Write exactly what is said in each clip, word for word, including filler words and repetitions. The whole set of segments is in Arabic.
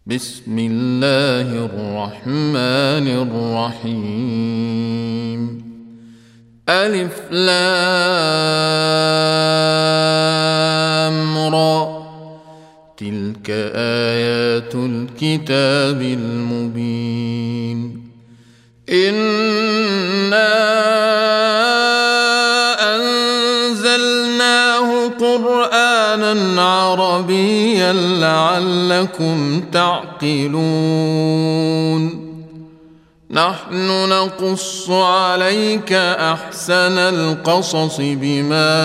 بسم الله الرحمن الرحيم. ألف لام را، تلك آيات الكتاب المبين. إنا أنزلناه قرآنا عربيا لعلكم تعقلون. نحن نقص عليك أحسن القصص بما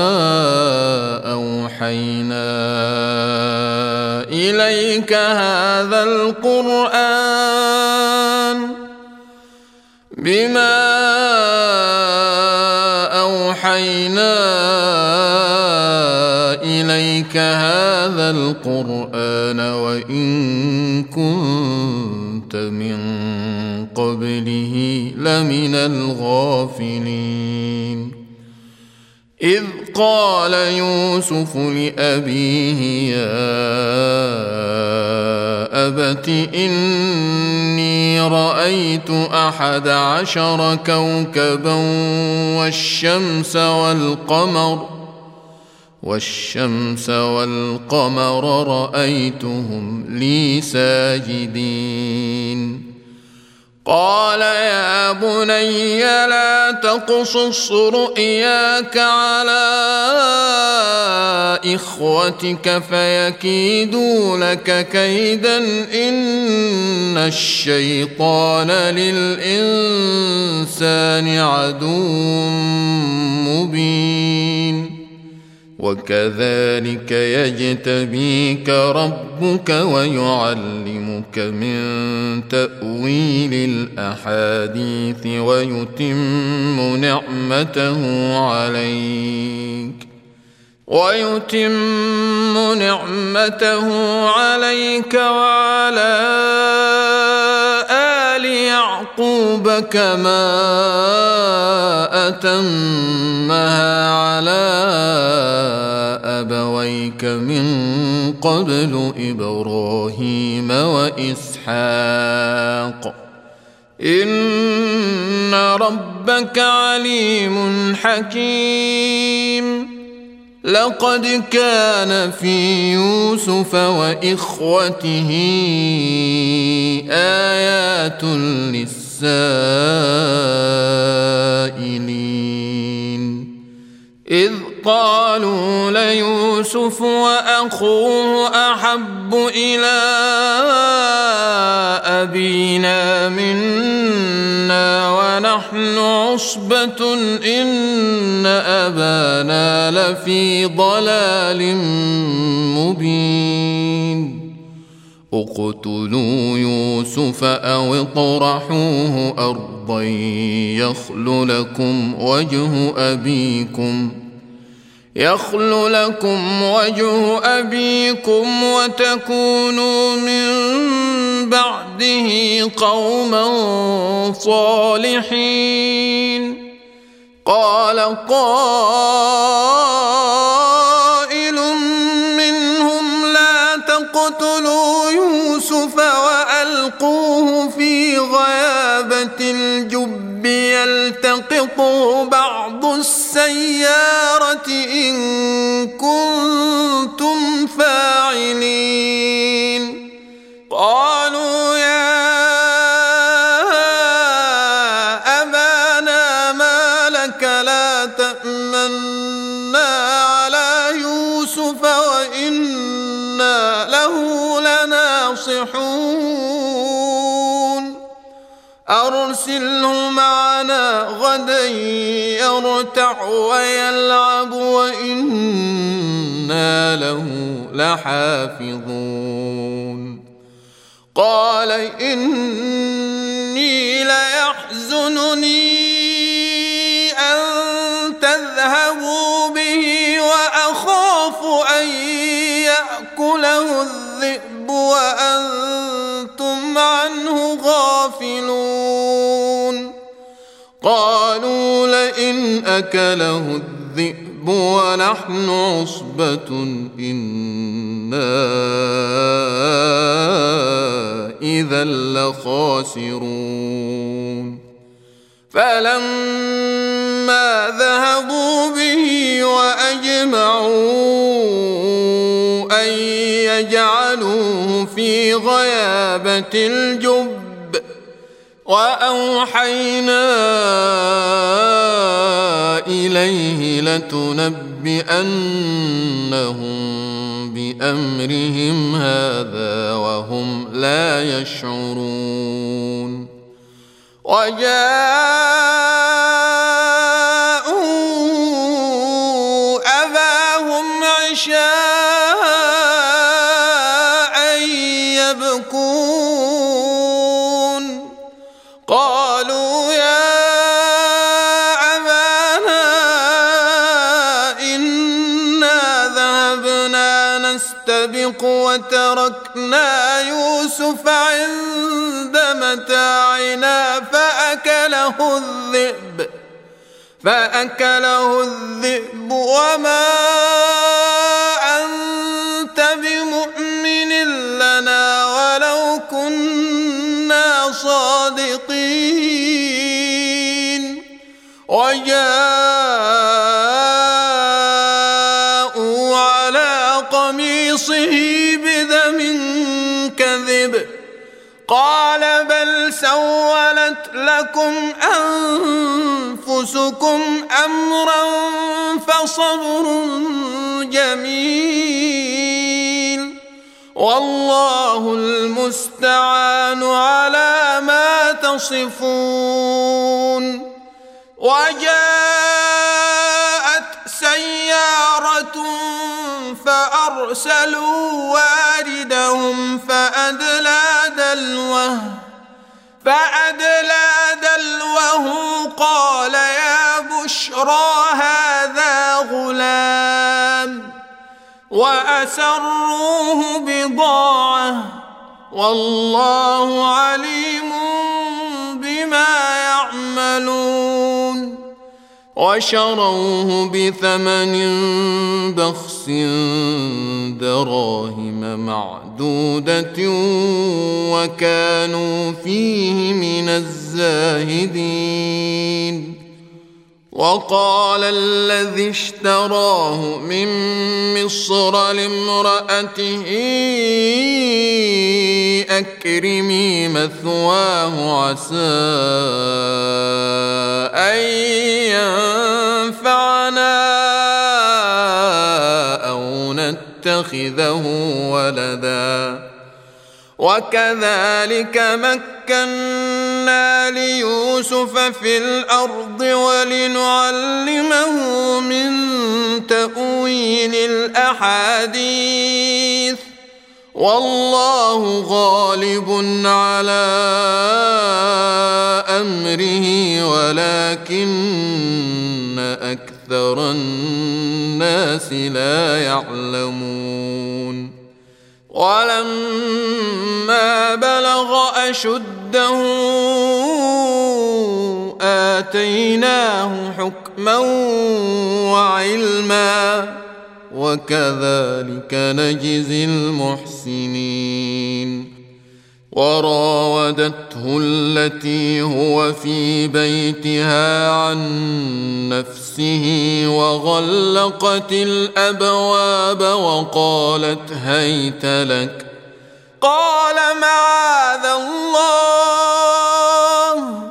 أوحينا إليك هذا القرآن بما أوحينا إليك هذا القرآن وإن كنت من قبله لمن الغافلين. إذ قال يوسف لأبيه يا أبت إني رأيت أحد عشر كوكبا والشمس والقمر والشمس والقمر رأيتهم لي ساجدين. قال يا بني لا تقصص رؤياك على إخوتك فيكيدوا لك كيدا إن الشيطان للإنسان عدو مبين. وكذلك يجتبيك ربك ويعلمك من تأويل الأحاديث ويتم نعمته عليك ويتم نعمته عليك وعلى آل يعقوب كما أتمها على أبويك من قبل إبراهيم وإسحاق إن ربك عليم حكيم. لقد كان في يوسف وإخوته آيات للسائلين إذ قالوا ليوسف وأخوه أحب إلى أبينا منا ونحن عصبة إن أبانا لفي ضلال مبين. اقتلوا يوسف أو اطرحوه أرضا يخل لكم وجه أبيكم يخل لكم وجه أبيكم وتكونوا من بعده قوما صالحين. قال قائل منهم لا تقتلوا يوسف وألقوه في غيابة الجب يلتقطه بعض السيارة إن كنتم فاعلين. قالوا يا أبانا ما لك لا تأمنا على يوسف وإنا له لناصحون. أرسله معنا غدا يرتع ويلعب وإنا له لحافظون. قال إني ليحزنني أن تذهبوا به وأخاف أن يأكله الذئب وأنتم عنه غافلون. قالوا لئن أكله الذئب ونحن عصبة إنا إذا لخاسرون فلما ذهبوا به وأجمعوا أن يجعلوه في غيابة الجب وأوحينا إليه لتنبئنهم بأمرهم هذا وهم لا يشعرون وجاءوا أباهم عشاء يبكون قالوا يا أبانا إنا ذهبنا نستبق وتركنا يوسف عند متاعنا فأكله الذئب فأكله الذئب وما أنت بمؤمن لنا ولو كنا صادقين وجاءوا على قميصه بدم كذب قال بل سولت لكم أنفسكم أمرا فصبر جميل والله المستعان على ما تصفون وجاءت سيارة فأرسلوا واردهم فأدلى دلوه فأدلى دلوه قال يا بشرى هذا غلام وأسروه بضاعة والله عليم بما يعملون وشروه بثمن بخس دراهم معدودة وكانوا فيه من الزاهدين وقال الذي اشتراه من مصر لامرأته أكرمي مثواه عسى أن ينفعنا أو نتخذه ولدا وكذلك مكنا ليوسف في الأرض ولنعلمه من تأويل الأحاديث والله غالب على أمره ولكن أكثر الناس لا يعلمون ولما بلغ أشده آتيناه حكما وعلما وكذلك نجزي المحسنين وراودته التي هو في بيتها عن نفسه وغلقت الأبواب وقالت هيت لك قال معاذ الله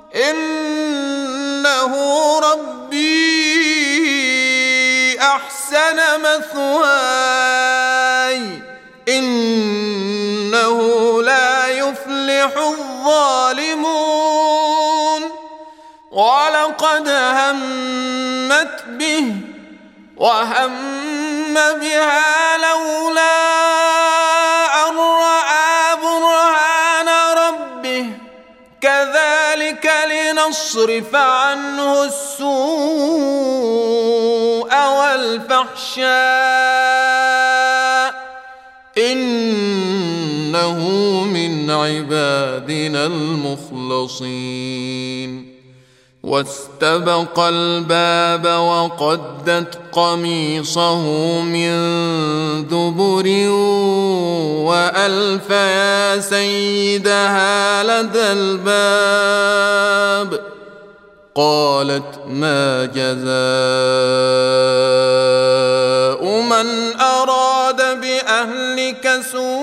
إنه ربي أحسن مثواي إنه لا يفلح الظالمون ولقد همت به وهم بها لولا أن رأى برهان ربه كذلك لنصرف عنه السوء والفحشاء إنه من عبادنا المخلصين واستبق الباب وقدت قميصه من دبر وألف يا سيدها لدى الباب. قالت ما جزاء من أراد بأهلك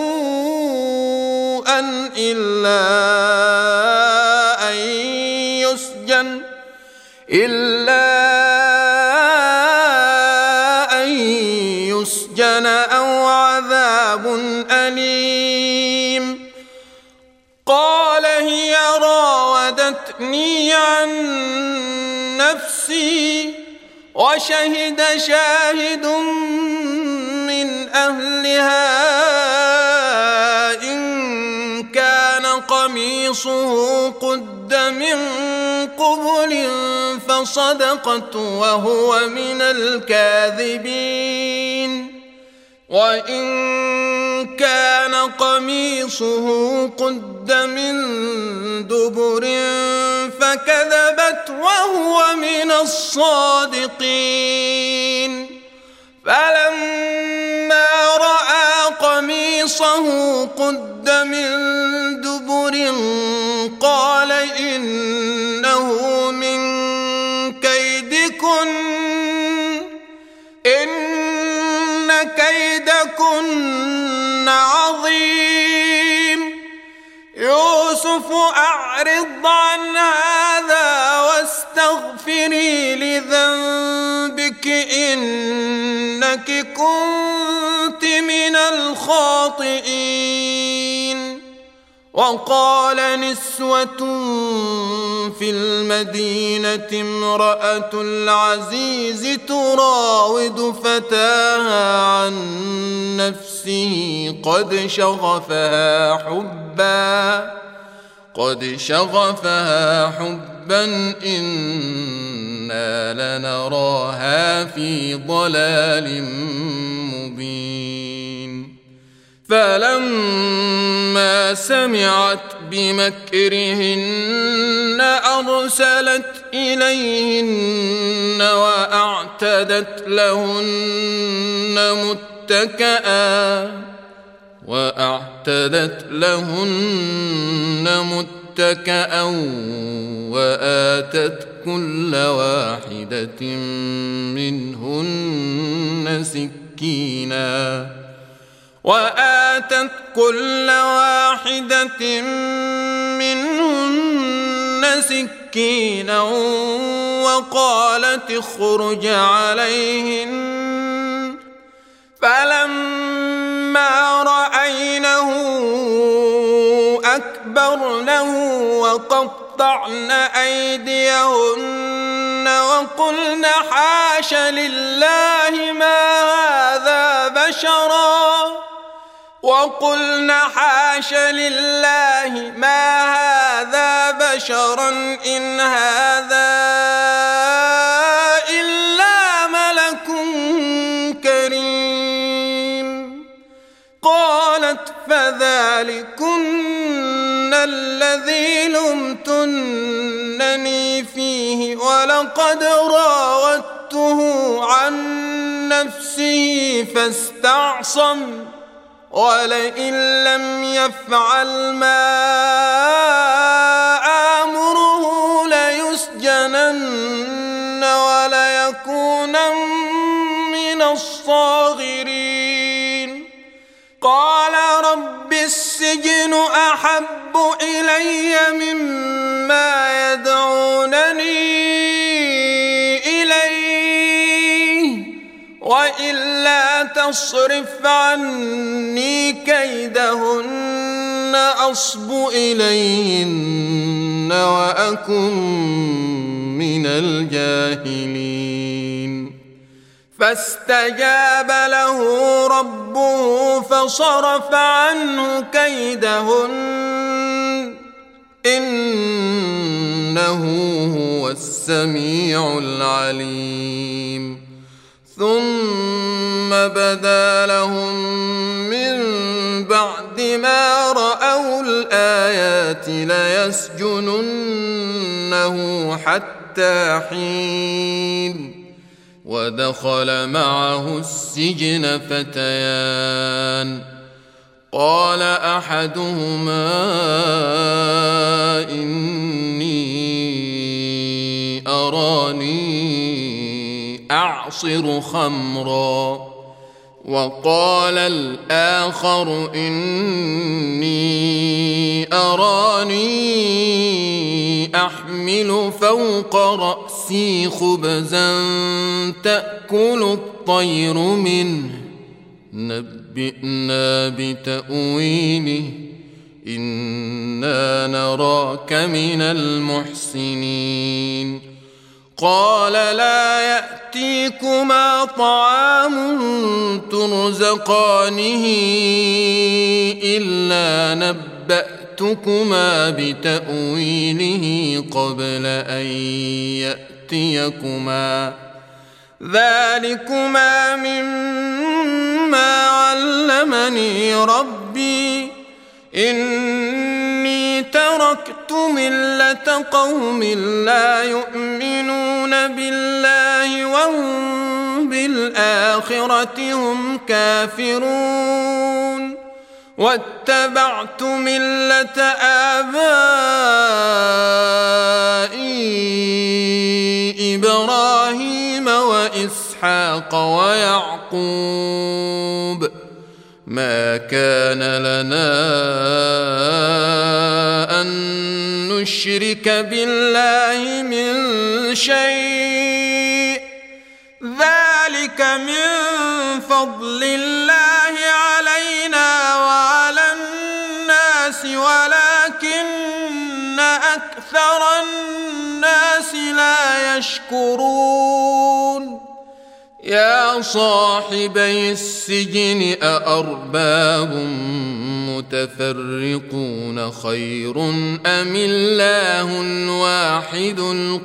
سوءا إلا أن يسجن إلا أن يسجن أو عذاب أليم. قال هي راودتني عن نفسي وشهد شاهد من أهلها إن كان قميصه قد من قبل فصدقت وهو من الكاذبين. وإن كان قميصه قد من دبر فكذبت وهو من الصادقين. فلما رأى قميصه قد من دبر قال إنه من كيدكن إن كيدكن عظيم. يوسف أعرض عن هذا واستغفري لذنبك إنك كنت من الخاطئين. وقال نسوة في المدينة امرأة العزيز تراود فتاها عن نفسه قد شغفها حبا قد شغفها حبا إنا لنراها في ضلال مبين. فلما سمعت بمكرهن أرسلت إليهن وأعتدت لهن متكئا وأعتدت لهن متكئا وآتت كل واحدة منهن سكينا وآتت كل واحدة منهن سكينا وقالت اخرج عليهن. فلما رأينه أكبرنه وقطعن أيديهن وقلن حاش لله ما هذا بشرا وقلن حاش لله ما هذا بشرا إن هذا إلا ملك كريم. قالت فذلكن الذي لمتنني فيه ولقد راودته عن نفسه فاستعصم ولئن لم يفعل ما آمره ليسجنن وليكونن من الصاغرين. قال رب السجن أحب إلي مما يدعونني إليه وإلا تصرف عني كيدهن أصب إليهن وأكن من الجاهلين. فاستجاب له ربه فصرف عنه كيدهن إنه هو السميع العليم. ثم بدا لهم من بعد ما رأوا الآيات ليسجننه حتى حتى حين ودخل معه السجن فتيان قال أحدهما إني أراني أعصر خمرا وقال الآخر إني أراني أحمل فوق رأسي خبزا تأكل الطير منه نبئنا بتأويله إنا نراك من المحسنين قال لا يأتيكما طعام ترزقانه إلا نبأتكما بتأويله قبل أن يأتيكما ذلكما مما علمني ربي إني تركت ملة قوم لا يؤمنون بالله وهم بالآخرة هم كافرون واتبعت ملة آبائي إبراهيم وإسحاق ويعقوب ما كان لنا أن نشرك بالله من شيء ذلك من فضل الله علينا وعلى الناس ولكن أكثر الناس لا يشكرون يا صاحبي السجن أأرباب متفرقون خير أم الله الواحد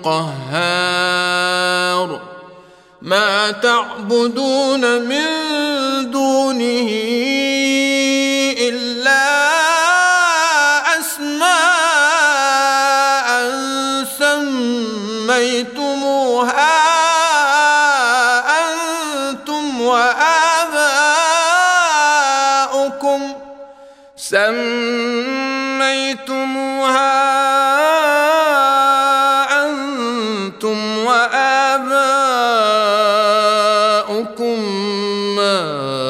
القهار ما تعبدون من دونه إلا أسماء سميتموها وآباؤكم سميتموها أنتم وآباؤكم ما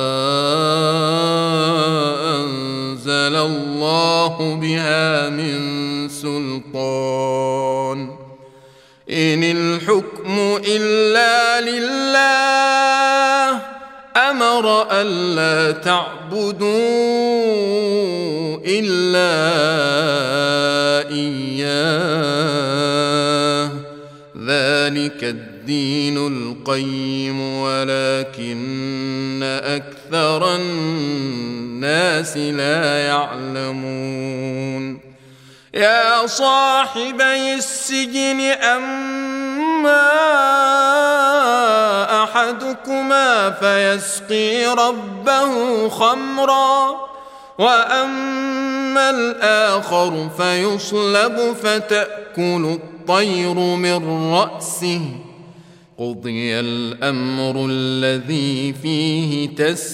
أنزل الله بها من سلطان إن الحكم إلا لله أمر ألا تعبدوا إلا إياه ذلك الدين القيم ولكن أكثر الناس لا يعلمون يا صاحبي السجن أما أحدكما فيسقي ربه خمرا وأما الآخر فيصلب فتأكل الطير من رأسه قضي الأمر الذي فيه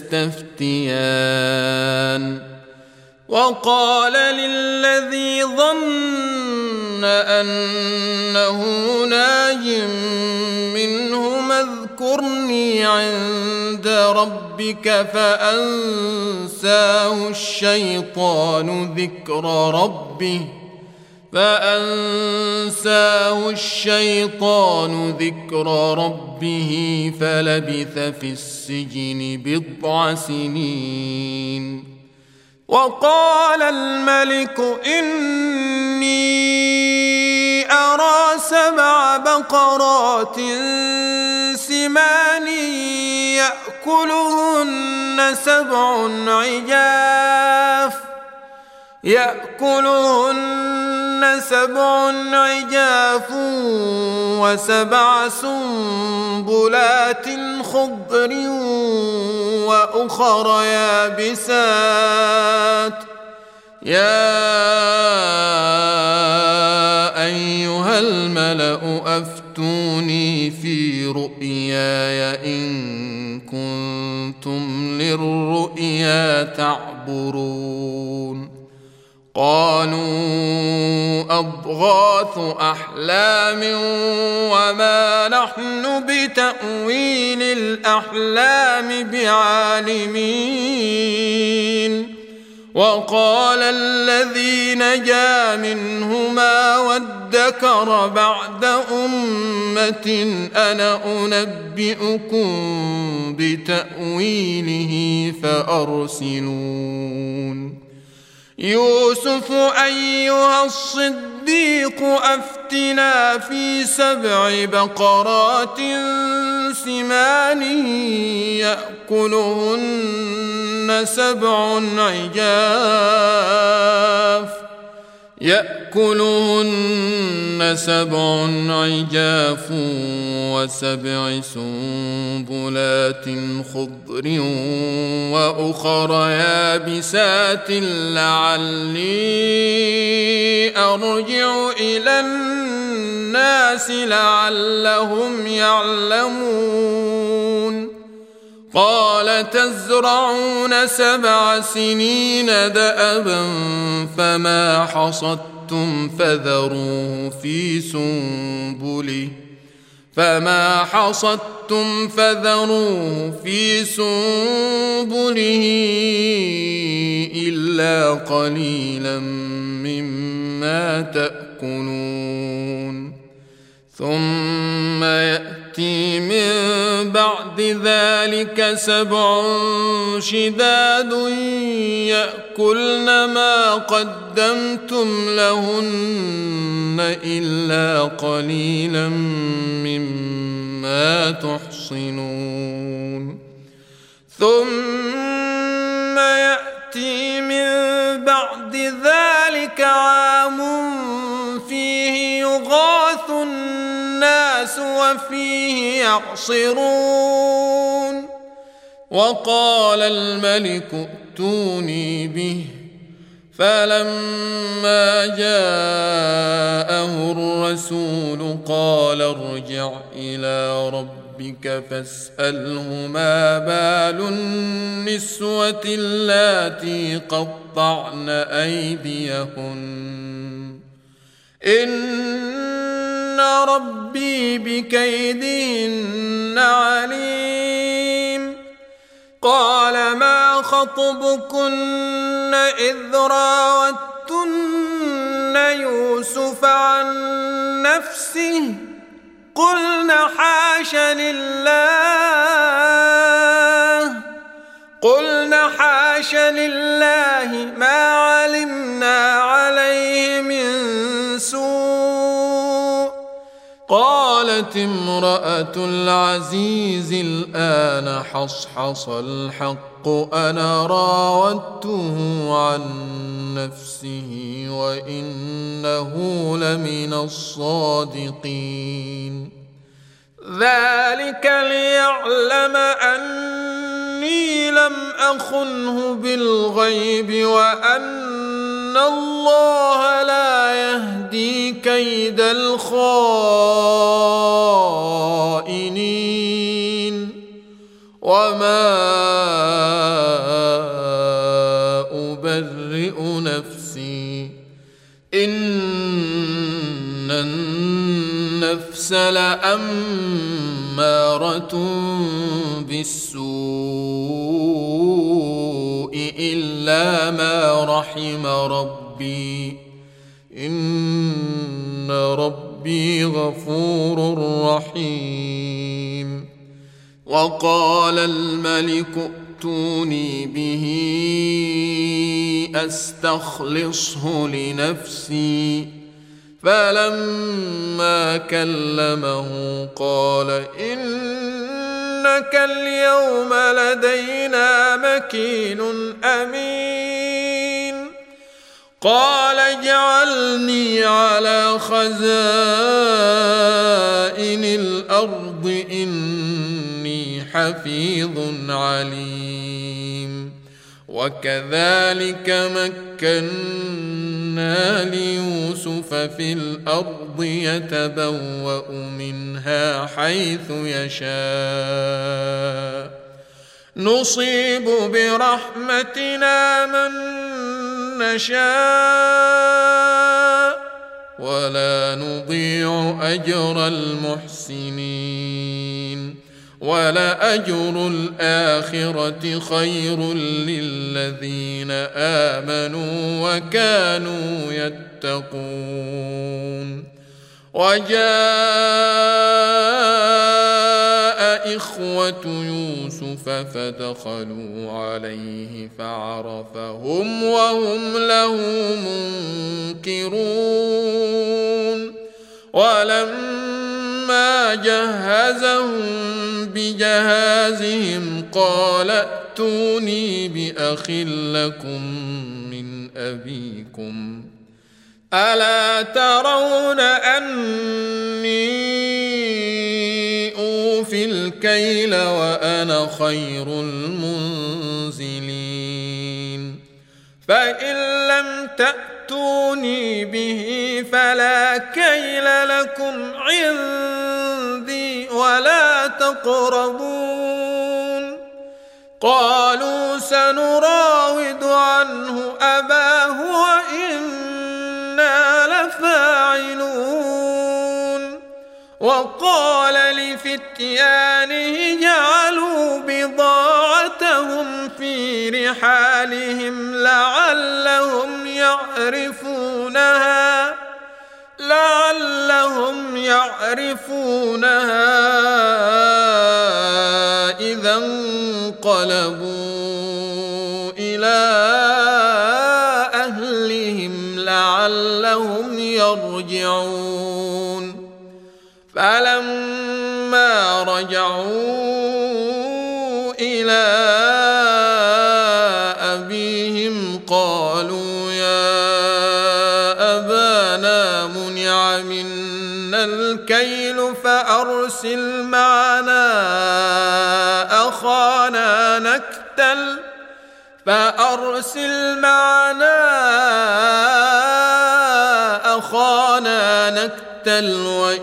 تستفتيان وقال للذي ظن أنه ناج منهما اذكرني عند ربك فأنساه الشيطان ذكر ربه فأنساه الشيطان ذكر ربه فلبث في السجن بضع سنين وقال الملك إني أرى سبع بقرات سمان يأكلهن سبع عجاف يأكلهن سبع عجاف وسبع سنبلات خضر وأخر يابسات يا أيها الملأ أفتوني في رؤياي إن كنتم للرؤيا تعبرون قالوا أضغاث أحلام وما نحن بتأويل الأحلام بعالمين وقال الذي نجا منهما وادكر بعد أمة أنا أنبئكم بتأويله فأرسلون يوسف أيها الصديق أفتنا في سبع بقرات سمان يأكلهن سبع عجاف يأكلهن سبع عجاف وسبع سنبلات خضر وأخر يابسات لعلي أرجع إلى الناس لعلهم يعلمون قال تزرعون سبع سنين دأبا فما حصدتم فذروه في سنبله فما حصدتم فذروه في سنبله إلا قليلا مما تأكلون ثم يأتي من بعد ذلك سبع شداد يأكلن ما قدمتم لهن إلا قليلا مما تحصنون ثم يأتي من بعد ذلك عام فيه يغاث الناس وفيه يعصرون وقال الملك ائتوني به فلما جاءه الرسول قال ارجع إلى ربك فاسأله ما بال النسوة اللاتي قطعن أيديهن إن ربي بكيدهن عليم قال ما خطبكن إذ راوتن يوسف عن نفسه قلنا حاش لله قلنا حاش لله ما علمنا عليه من سوء قالت امرأة العزيز الآن حصحص الحق أنا راودته عن نفسه وإنه لمن الصادقين ذلك ليعلم أني لم أخنه بالغيب وأن الله لا يهدي كيد الخائنين وما أبرئ نفسي إن النفس لأمارة بالسوء إلا ما رحم ربي إن ربي غفور رحيم وقال الملك ائتوني به أستخلصه لنفسي فلما كلمه قال إنك اليوم لدينا مكين أمين قال اجعلني على خزائن الأرض إني حفيظ عليم وكذلك مكنا ليوسف في الأرض يتبوأ منها حيث يشاء نصيب برحمتنا من نشاء ولا نضيع أجر المحسنين ولأجر الآخرة خير للذين آمنوا وكانوا يتقون. وجاء إخوة يوسف فدخلوا عليه فعرفهم وهم له منكرون. ولما جهزهم بجهازهم قال ائتوني بأخ لكم من أبيكم ألا ترون أني أوفي الكيل وأنا خير المنزلين فإن لم تأتوني به فلا كيل لكم عندي ولا تقربون. قالوا سنراود عنه أباه وإنا لفاعلون. وقال لفتيانه جعلوا بضاعتهم في رحالهم لعلهم يعرفونها لعلهم يعرفونها إذا انقلبوا إلى أهلهم لعلهم يرجعون. فلما رجعوا إلى أبيهم قالوا يا أبانا منع منا الكيل فأرسل معنا أخانا نكتل فأرسل معنا أخانا نكتل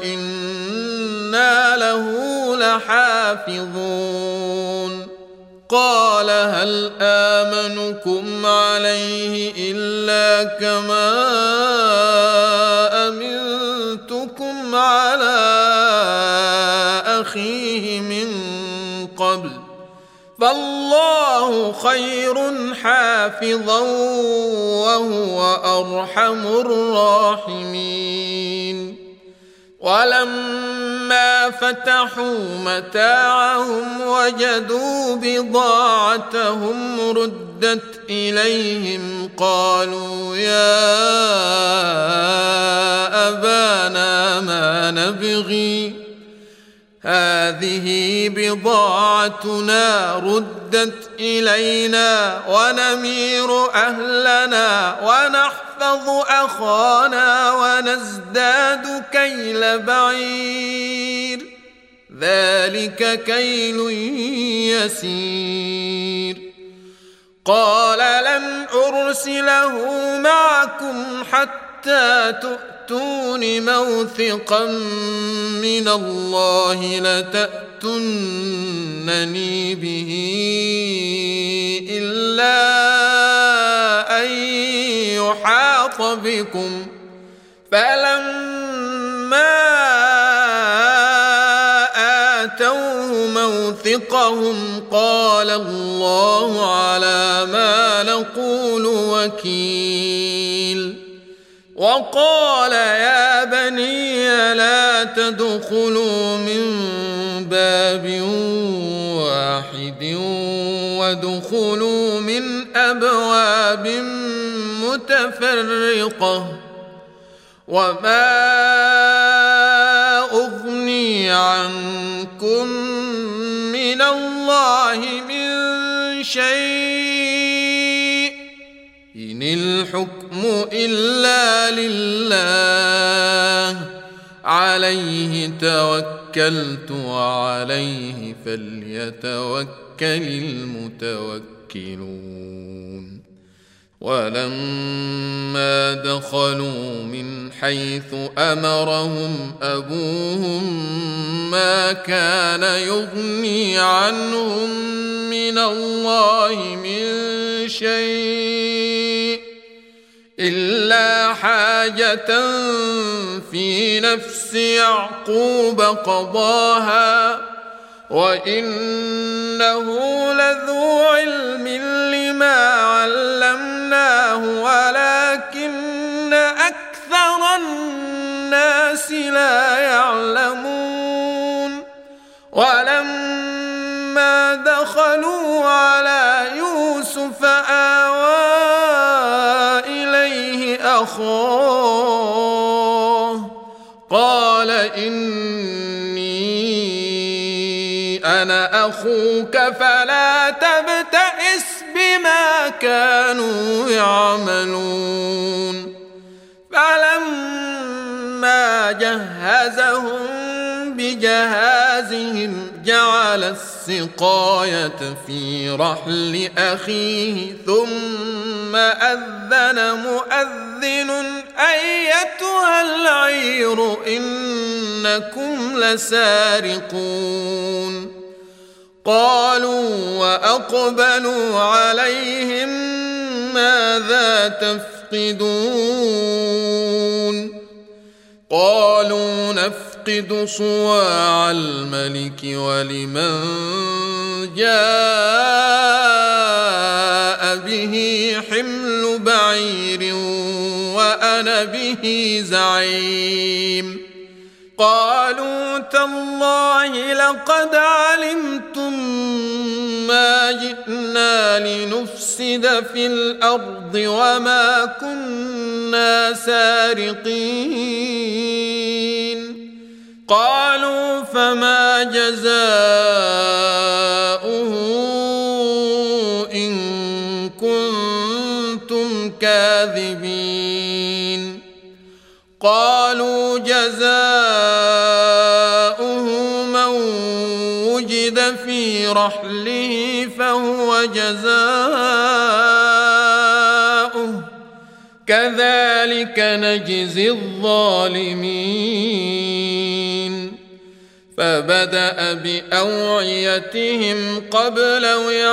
وإنا له لحافظون. قال هل آمنكم عليه إلا كما أمنتكم على أخيه من قبل فالله خير حافظا وهو أرحم الراحمين. ولما فتحوا متاعهم وجدوا بضاعتهم ردت إليهم قالوا يا أبانا ما نبغي هذه بضاعتنا ردت إلينا ونمير أهلنا ونحفظ أخانا ونزداد كيل بعير ذلك كيل يسير. قال لن أرسله معكم حتى تؤتون موثقا من الله لتأتونني به إلا أن يحاط بكم. فلما آتوه موثقهم قال الله على ما نقول وكيل. وقال يا بني لا تدخلوا من باب واحد وادخلوا من أبواب متفرقة وما أغني عنكم من الله من شيء إن الحكم إلا لله عليه توكلت وعليه فليتوكل المتوكلون. ولما دخل دخلوا من حيث أمرهم أبوهم ما كان يغني عنهم من الله من شيء إلا حاجة في نفس يعقوب قضاها وإنه لذو علم لما علمناه ولكن أكثر الناس لا يعلمون ولما دخلوا على يوسف آوى إليه أخاه قال إني أنا أخوك فلا تبتئس بما كانوا يعملون فلما جهزهم بجهازهم جعل السقاية في رحل أخيه ثم أذن مؤذن أيتها العير إنكم لسارقون قالوا وأقبلوا عليهم ماذا تفقدون قالوا نفقد صواع الملك ولمن جاء به حمل بعير وأنا به زعيم قالوا تالله لقد علمتم ما جئنا لنفسد في الأرض وما كنا سارقين قالوا فما جزاؤه إن كنتم كاذبين قالوا جزاؤه من وجد في رحله فهو جزاؤه كذلك نجزي الظالمين فبدأ بأوعيتهم قبل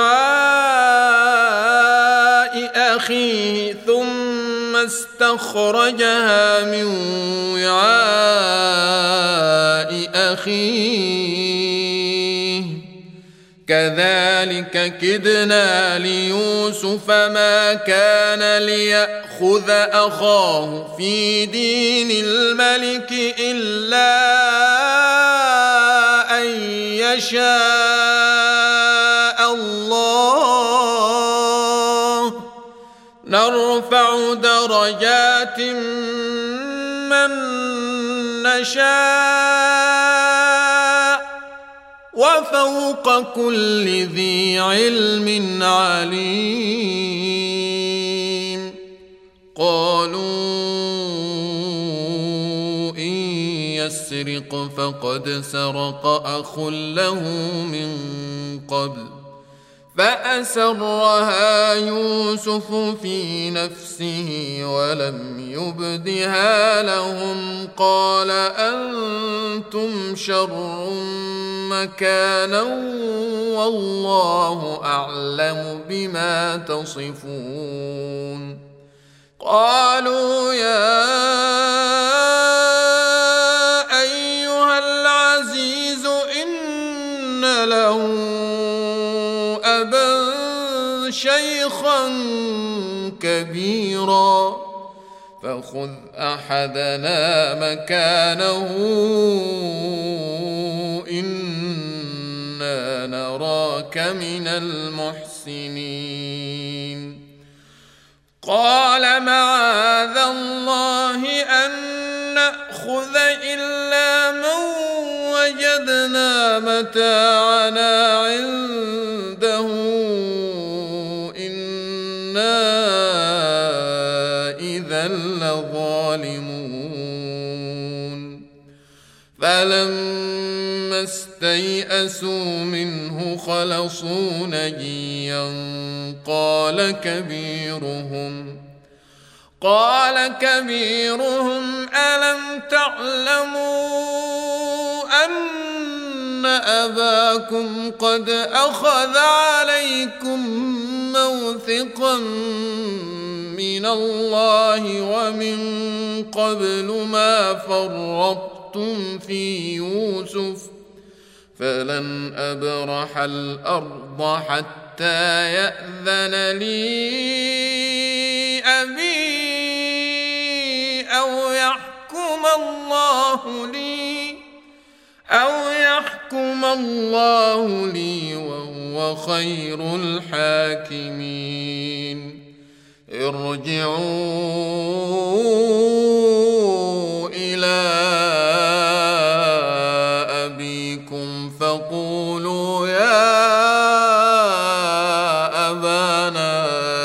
وعاء أخيه ثم استخرجها من وعاء أخيه كذلك كدنا ليوسف ما كان ليأخذ أخاه في دين الملك إلا أن يشاء الله نرفع درجات من نشاء وفوق كل ذي علم عليم قالوا إن يسرق فقد سرق أخ له من قبل فأسرها يوسف في نفسه ولم يبدها لهم قال أنتم شر مكانا والله أعلم بما تصفون قالوا يا أيها العزيز إن له أبا شيخا كبيرا فخذ أحدنا مكانه إنا نراك من المحسنين قال معاذ الله أن نأخذ إلا من وجدنا متاعنا عنده إنا إذا لظالمون فلما استيئسوا منه خلصوا نجيا قال كبيرهم قال كبيرهم ألم تعلموا أن أباكم قد أخذ عليكم موثقا من الله ومن قبل ما فرطتم في يوسف فلن أبرح الأرض حتى يأذن لي أبي أو يحكم الله لي أو يحكم الله لي وهو خير الحاكمين ارجعوا إلى أبيكم فقولوا يا أبانا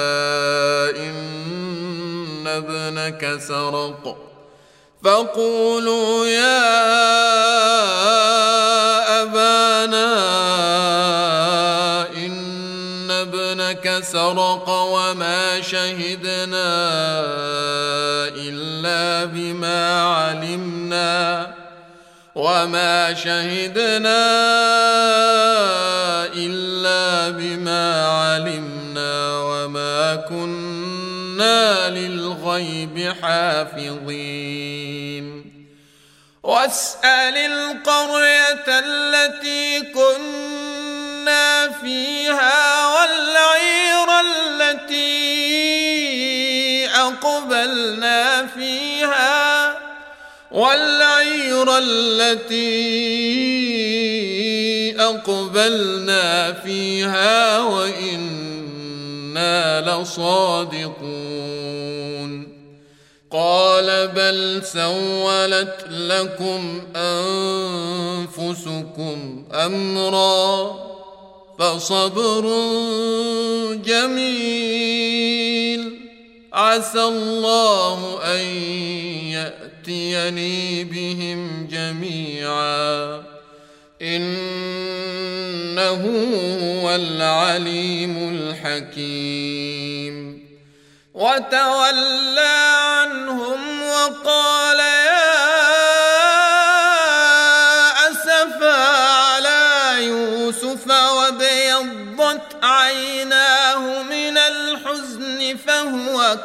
إن ابنك سرق فقولوا يا أبانا إن ابنك سرق وما شهدنا إلا بما علمنا وما شهدنا إلا بما علمنا وما كنا للغيب حافظين واسأل القرية التي كنا فيها والعير التي أقبلنا فيها والعير التي أقبلنا فيها وإنا لصادقون قال بل سولت لكم أنفسكم أمرا فصبر جميل عسى الله أن يأتيني بهم جميعا إنه هو العليم الحكيم وتولى عنهم وقال يا أسفا على يوسف وابيضت عيناه من الحزن فهو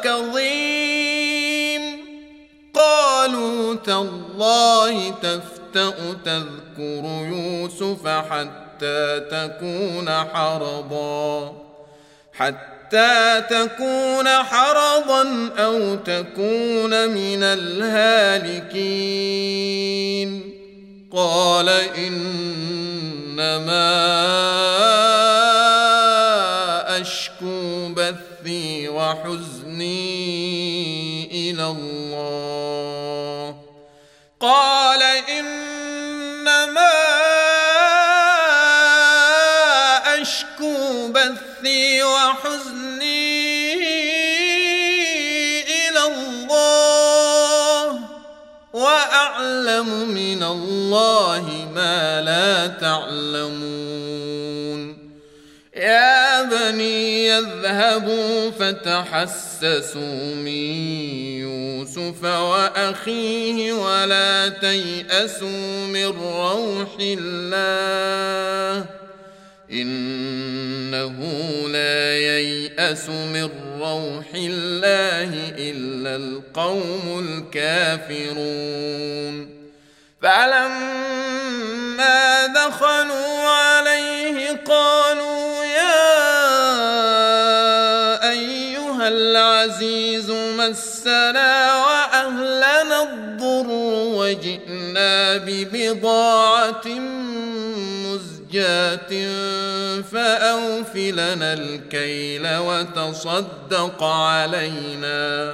كظيم قالوا تالله تفتأ تذكر يوسف حتى تكون حرضا حتى تكون حرضا أو تكون من الهالكين قال إنما أشكو بثي وحزني إلى الله قال إنما أشكو بثي وحزني إلى الله وأعلم من الله ما لا تعلمون يا بني يذهبوا فتحسسوا من يوسف وأخيه ولا تيأسوا من روح الله إنه لا ييأس من روح الله إلا القوم الكافرون فلما دخلوا عليه قالوا يا أيها العزيز مسنا وأهلنا الضر وجئنا ببضاعة مزجاة فأوف لنا الكيل وتصدق علينا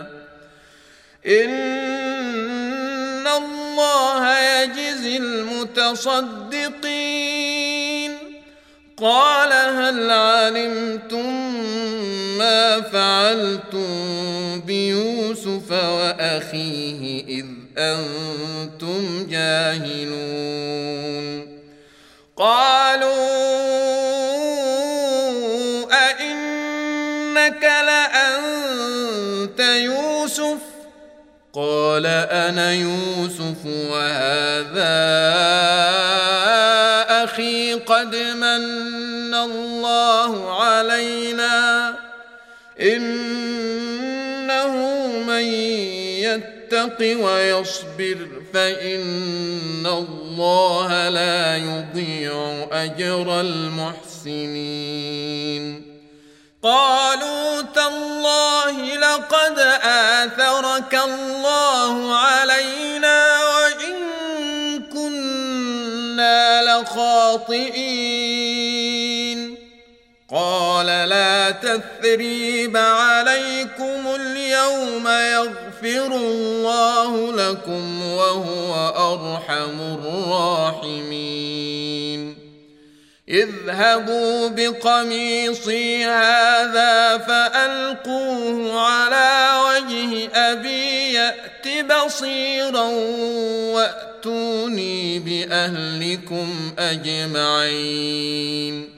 إن الله يجزي المتصدقين قال هل علمتم ما فعلتم بيوسف وأخيه إذ أنتم جاهلون قالوا أئنك لأنت يوسف قال أنا يوسف وهذا أخي قد من الله علينا إنه من يتق ويصبر فإن الله لا يضيع أجر المحسنين قالوا تالله لقد آثرك الله علينا وإن كنا لخاطئين قال لا تثريب عليكم اليوم يغفر الله لكم وهو أرحم الراحمين اذهبوا بقميصي هذا فألقوه على وجه أبي يأت بصيرا وأتوني بأهلكم أجمعين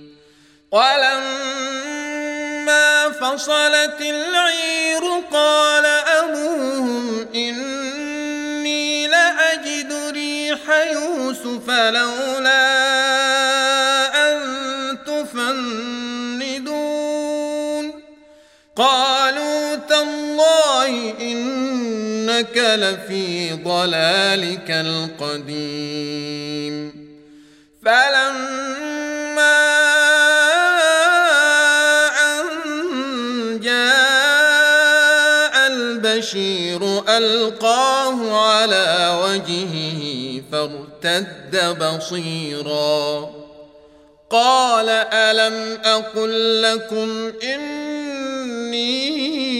ولما فصلت العير قال أبوهم إني لأجد ريح يوسف لولا قالوا تالله إنك لفي ضلالك القديم فلما أن جاء البشير ألقاه على وجهه فارتد بصيرا قال ألم أقل لكم إني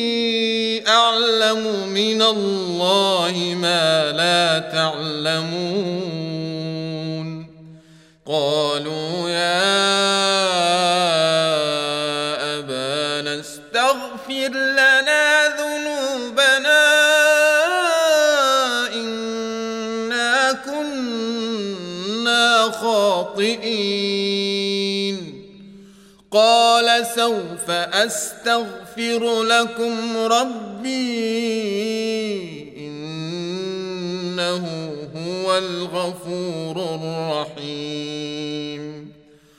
أعلم من الله ما لا تعلمون قالوا يا أبانا استغفر لنا ذنوبنا إنا كنا خاطئين قال سوف أستغفر لكم ربي إنه هو الغفور الرحيم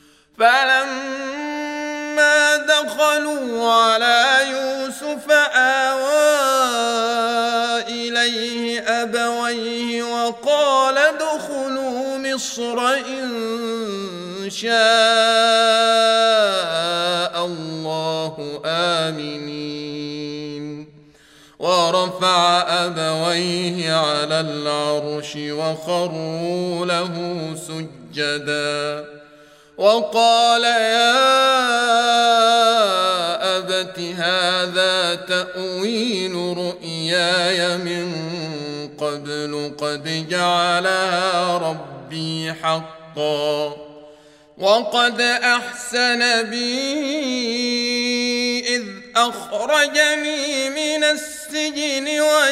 فلما دخلوا على يوسف آوى إليه أبويه وقال ادخلوا مصر إن شاء الله آمنين ورفع أبويه على العرش وخروا له سجدا وقال يا أبت هذا تأويل رؤياي من قبل قد جعلها ربي حقا وقد أحسن بي إذ أخرجني من السجن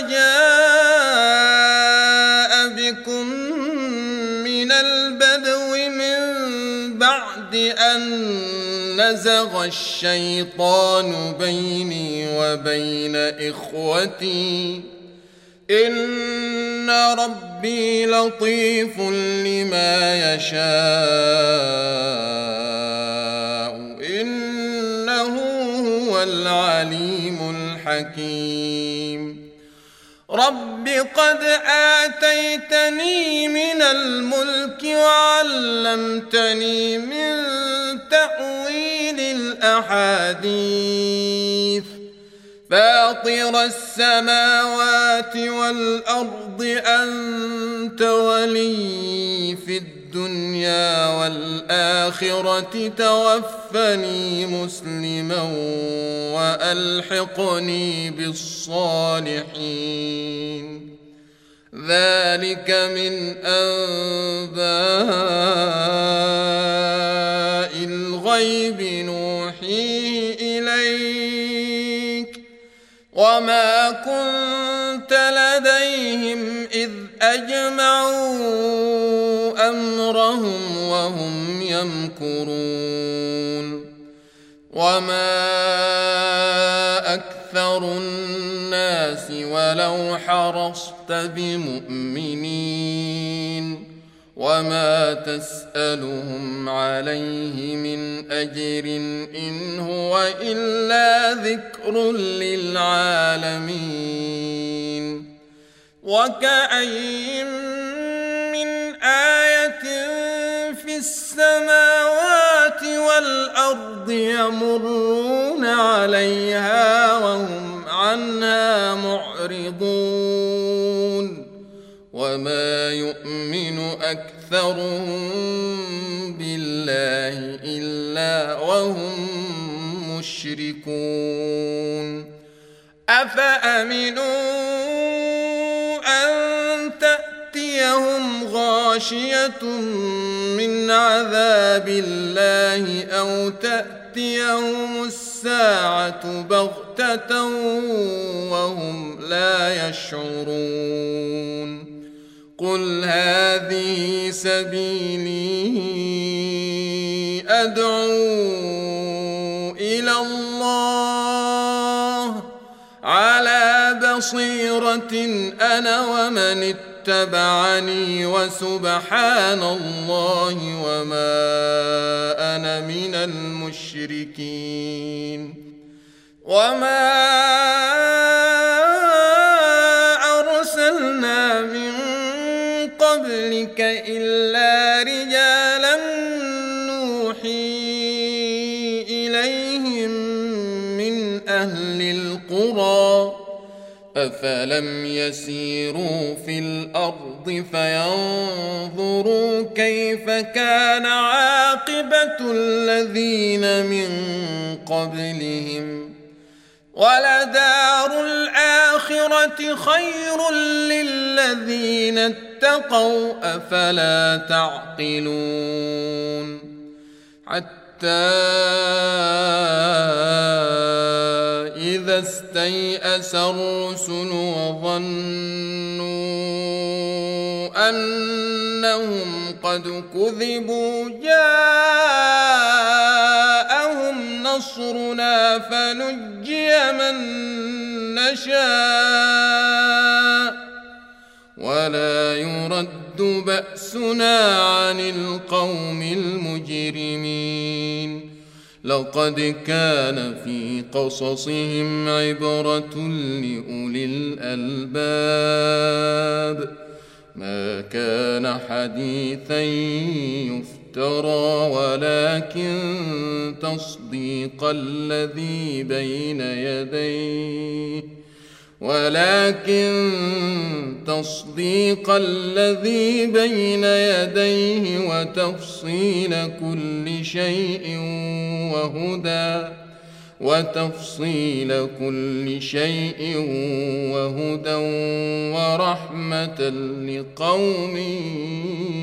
وجاء بكم من البدو من بعد أن نزغ الشيطان بيني وبين إخوتي إن ربي لطيف لما يشاء إنه هو العليم الحكيم رب قد آتيتني من الملك وعلمتني من تأويل الأحاديث فاطر السماوات والأرض أنت ولي في الدنيا والآخرة توفني مسلما وألحقني بالصالحين ذلك من أنباء الغيب نوحيه إليك وما كنت لديهم إذ أجمعوا أمرهم وهم يمكرون وما أكثر أكثر الناس ولو حرصت بمؤمنين وما تسألهم عليه من أجر إن هو إلا ذكر للعالمين. وكأين من آية في السماوات والأرض يمرون عليها وهم عنها معرضون وما يؤمن أكثرهم بالله إلا وهم مشركون. أفأمنوا أن تأتيهم غاشية من عذاب الله أو تأتيهم الساعة بغتة وهم لا يشعرون. قل هذه سبيلي أدعو إلى الله على بصيرة أنا ومن اتبعني وسبحان الله وما أنا من المشركين. وما أرسلنا من قبلك إلا رجالا نوحي إليهم من أهل القرى أفلم يسيروا في الأرض فينظروا كيف كان عاقبة الذين من قبلهم ولدار الآخرة خير للذين اتقوا أفلا تعقلون. حتى إذا استيأس الرسل وظنوا أنهم قد كذبوا جاءهم نصرنا فنجي من نشاء ولا يرد بأسنا عن القوم المجرمين. لقد كان في قصصهم عبرة لأولي الألباب ما كان حديثا يفترى ولكن تصديق الذي بين يديه ولكن تصديق الذي بين يديه وتفصيل كل شيء وهدى وتفصيل كل شيء وهدى ورحمة لقوم